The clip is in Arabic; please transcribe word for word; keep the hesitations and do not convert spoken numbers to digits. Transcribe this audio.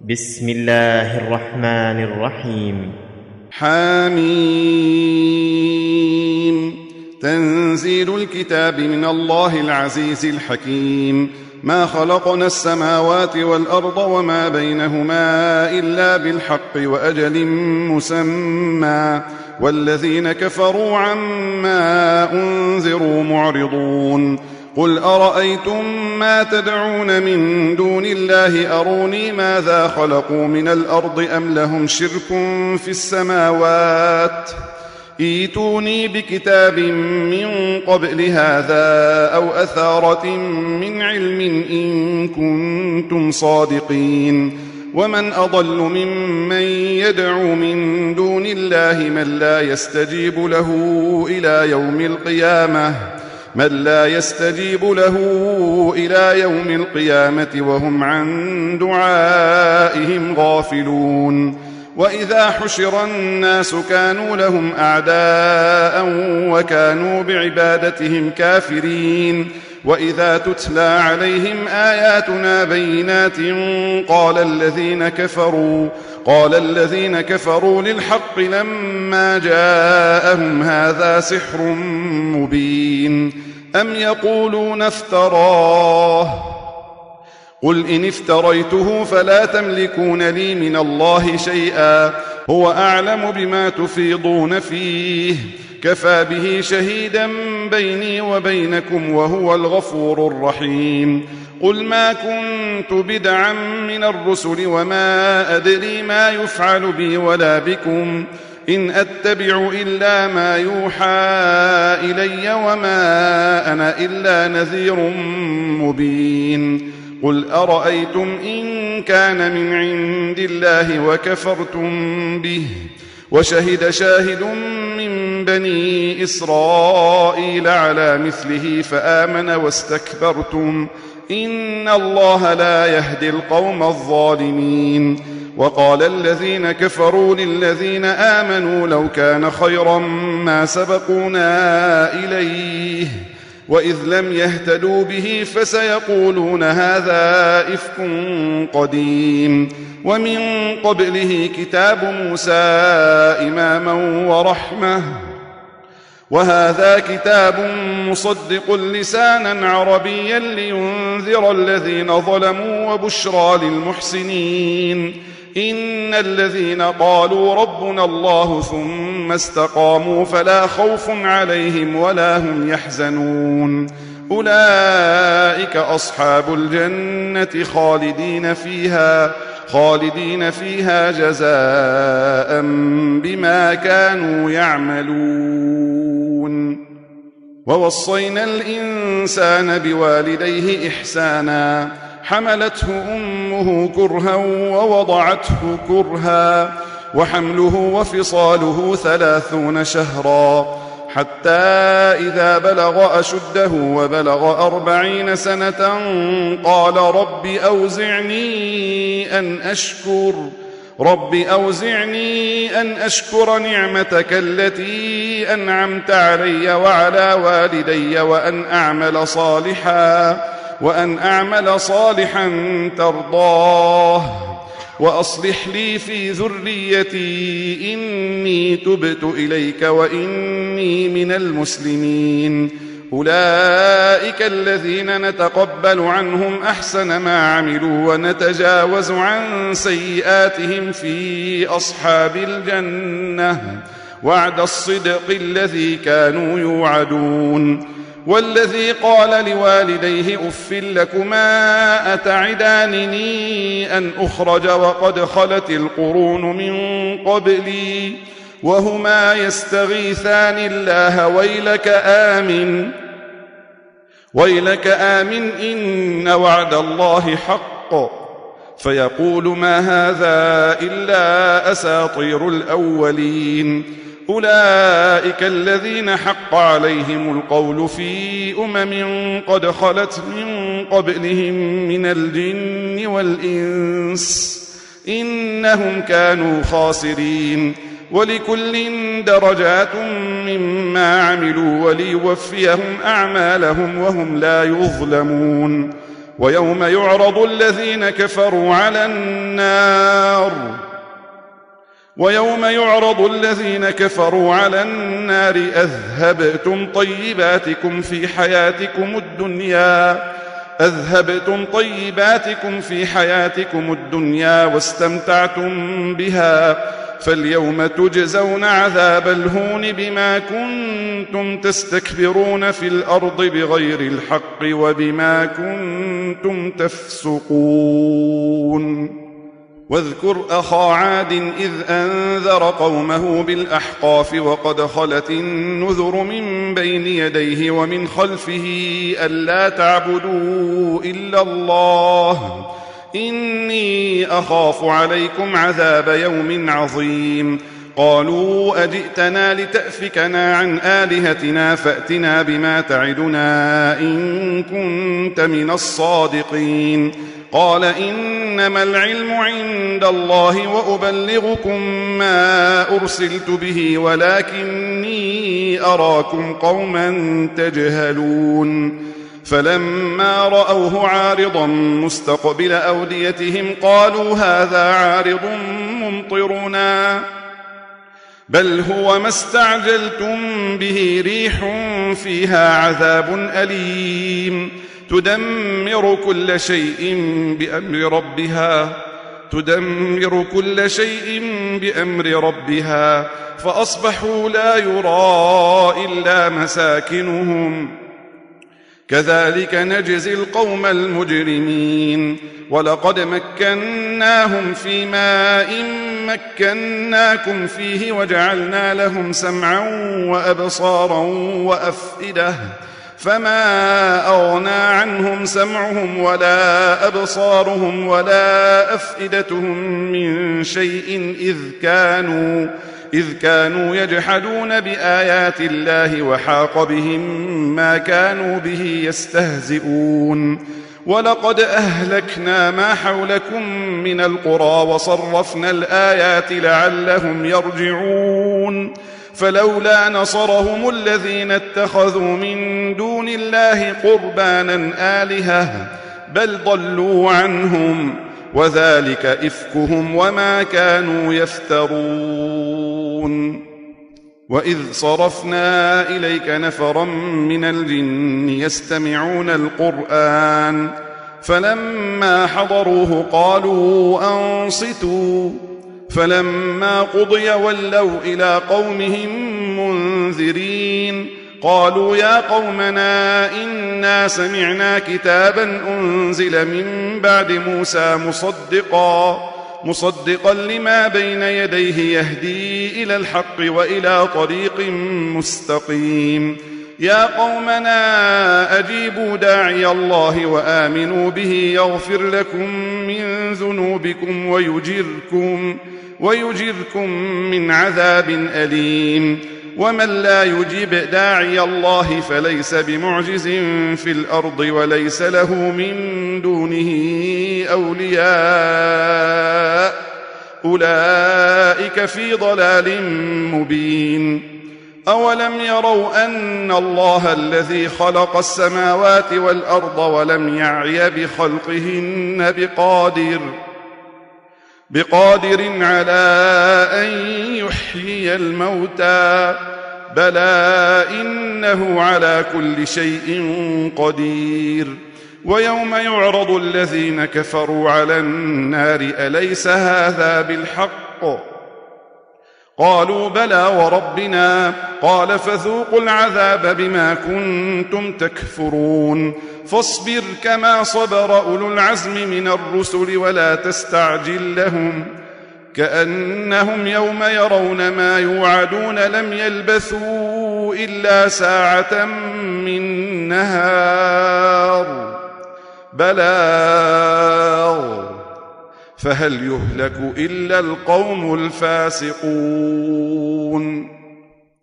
بسم الله الرحمن الرحيم. حميم. تنزيل الكتاب من الله العزيز الحكيم. ما خلقنا السماوات والأرض وما بينهما إلا بالحق وأجل مسمى، والذين كفروا عما أنذروا معرضون. قل أرأيتم ما تدعون من دون الله أروني ماذا خلقوا من الأرض أم لهم شرك في السماوات؟ ائتوني بكتاب من قبل هذا أو أثارة من علم إن كنتم صادقين. ومن أضل ممن يدعو من دون الله من لا يستجيب له إلى يوم القيامة من لا يستجيب له إلى يوم القيامة وهم عن دعائهم غافلون. وإذا حشر الناس كانوا لهم أعداء وكانوا بعبادتهم كافرين. وإذا تتلى عليهم آياتنا بينات قال الذين كفروا قال الذين كفروا للحق لما جاءهم هذا سحر مبين. أم يقولون افتراه؟ قل إن افتريته فلا تملكون لي من الله شيئا، هو أعلم بما تفيضون فيه، كفى به شهيدا بيني وبينكم وهو الغفور الرحيم. قل ما كنت بدعا من الرسل وما أدري ما يفعل بي ولا بكم، إن أتبع إلا ما يوحى إلي وما أنا إلا نذير مبين. قل أرأيتم إن كان من عند الله وكفرتم به وشهد شاهد من بني إسرائيل على مثله فآمن واستكبرتم إن الله لا يهدي القوم الظالمين. وقال الذين كفروا للذين آمنوا لو كان خيرا ما سبقونا إليه، وإذ لم يهتدوا به فسيقولون هذا إفك قديم. ومن قبله كتاب موسى إماما ورحمة، وهذا كتاب مصدق لسانا عربيا لينذر الذين ظلموا وبشرى للمحسنين. إن الذين قالوا ربنا الله ثم استقاموا فلا خوف عليهم ولا هم يحزنون. أولئك أصحاب الجنة خالدين فيها خالدين فيها جزاء بما كانوا يعملون. ووصينا الإنسان بوالديه إحسانا، حملته أمه كرها ووضعته كرها، وحمله وفصاله ثلاثون شهرا، حتى إذا بلغ أشده وبلغ أربعين سنة قال رب أوزعني أن أشكر رب أوزعني أن أشكر نعمتك التي أنعمت علي وعلى والدي وأن أعمل صالحا وأن أعمل صالحا ترضاه وأصلح لي في ذريتي إني تبت إليك وإني من المسلمين. أولئك الذين نتقبل عنهم أحسن ما عملوا ونتجاوز عن سيئاتهم في أصحاب الجنة، وعد الصدق الذي كانوا يوعدون. والذي قال لوالديه أف لكما أتعدانني أن أخرج وقد خلت القرون من قبلي وهما يستغيثان الله ويلك آمن ويلك آمن إن وعد الله حق، فيقول ما هذا إلا أساطير الأولين. أولئك الذين حق عليهم القول في أمم قد خلت من قبلهم من الجن والإنس إنهم كانوا خاسرين. ولكل درجات مما عملوا وليوفيهم أعمالهم وهم لا يظلمون. ويوم يعرض الذين كفروا على النار ويوم يعرض الذين كفروا على النار أذهبتم طيباتكم في حياتكم الدنيا أذهبتم طيباتكم في حياتكم الدنيا واستمتعتم بها فاليوم تجزون عذاب الهون بما كنتم تستكبرون في الأرض بغير الحق وبما كنتم تفسقون واذكر أخا عاد إذ أنذر قومه بالأحقاف وقد خلت النذر من بين يديه ومن خلفه ألا تعبدوا إلا الله إني أخاف عليكم عذاب يوم عظيم قالوا أجئتنا لتأفكنا عن آلهتنا فأتنا بما تعدنا إن كنت من الصادقين قال إنما العلم عند الله وأبلغكم ما أرسلت به ولكني أراكم قوما تجهلون فلما رأوه عارضا مستقبل أوديتهم قالوا هذا عارض ممطرنا بل هو ما استعجلتم به ريح فيها عذاب أليم تدمر كل شيء بأمر ربها تدمر كل شيء بأمر ربها فأصبحوا لا يرى إلا مساكنهم كذلك نجزي القوم المجرمين ولقد مكناهم في ماء مكناكم فيه وجعلنا لهم سمعا وأبصارا وأفئدة فما أغنى عنهم سمعهم ولا أبصارهم ولا أفئدتهم من شيء إذ كانوا إذ كانوا يجحدون بآيات الله وحاق بهم ما كانوا به يستهزئون ولقد أهلكنا ما حولكم من القرى وصرفنا الآيات لعلهم يرجعون فلولا نصرهم الذين اتخذوا من دون الله قربانا آلهة بل ضلوا عنهم وذلك إفكهم وما كانوا يفترون وإذ صرفنا إليك نفرا من الجن يستمعون القرآن فلما حضروه قالوا أنصتوا فلما قضي ولوا إلى قومهم منذرين قالوا يا قومنا إنا سمعنا كتابا أنزل من بعد موسى مصدقا مصدقا لما بين يديه يهدي إلى الحق وإلى طريق مستقيم يا قومنا أجيبوا داعي الله وآمنوا به يغفر لكم من ذنوبكم ويجركم ويجركم من عذاب أليم ومن لا يجيب داعي الله فليس بمعجز في الأرض وليس له من دونه أولياء أولئك في ضلال مبين أولم يروا أن الله الذي خلق السماوات والأرض ولم يعي بخلقهن بقادر بقادر على أن يحيي الموتى بلى إنه على كل شيء قدير ويوم يعرض الذين كفروا على النار أليس هذا بالحق قالوا بلى وربنا قال فذوقوا العذاب بما كنتم تكفرون فاصبر كما صبر أولو العزم من الرسل ولا تستعجل لهم كأنهم يوم يرون ما يوعدون لم يلبثوا إلا ساعة من نهار بلاغ فهل يهلك إلا القوم الفاسقون